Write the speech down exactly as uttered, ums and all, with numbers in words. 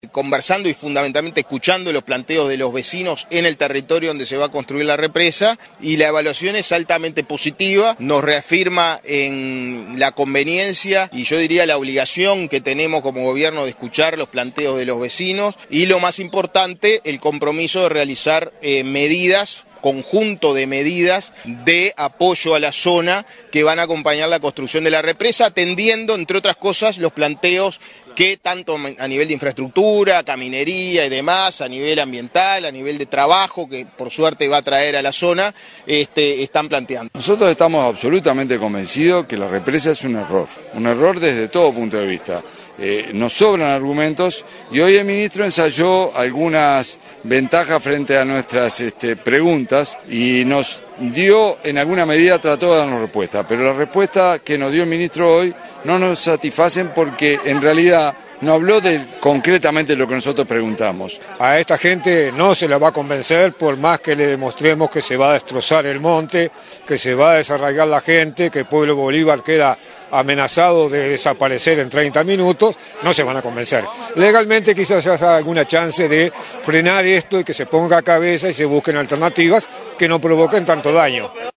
conversando y fundamentalmente escuchando los planteos de los vecinos en el territorio donde se va a construir la represa, y la evaluación es altamente positiva, nos reafirma en la conveniencia y yo diría la obligación que tenemos como gobierno de escuchar los planteos de los vecinos y, lo más importante, el compromiso de realizar eh, medidas conjunto de medidas de apoyo a la zona que van a acompañar la construcción de la represa, atendiendo, entre otras cosas, los planteos que tanto a nivel de infraestructura, caminería y demás, a nivel ambiental, a nivel de trabajo, que por suerte va a traer a la zona, este, están planteando. Nosotros estamos absolutamente convencidos que la represa es un error, un error desde todo punto de vista. Eh, nos sobran argumentos y hoy el ministro ensayó algunas ventajas frente a nuestras este, preguntas y nos dio, en alguna medida trató de darnos respuesta, pero la respuesta que nos dio el ministro hoy no nos satisfacen porque en realidad no habló de concretamente lo que nosotros preguntamos. A esta gente no se la va a convencer por más que le demostremos que se va a destrozar el monte, que se va a desarraigar la gente, que el pueblo Bolívar queda amenazado de desaparecer en treinta minutos, no se van a convencer. Legalmente quizás haya alguna chance de frenar esto y que se ponga a cabeza y se busquen alternativas que no provoquen tanto daño.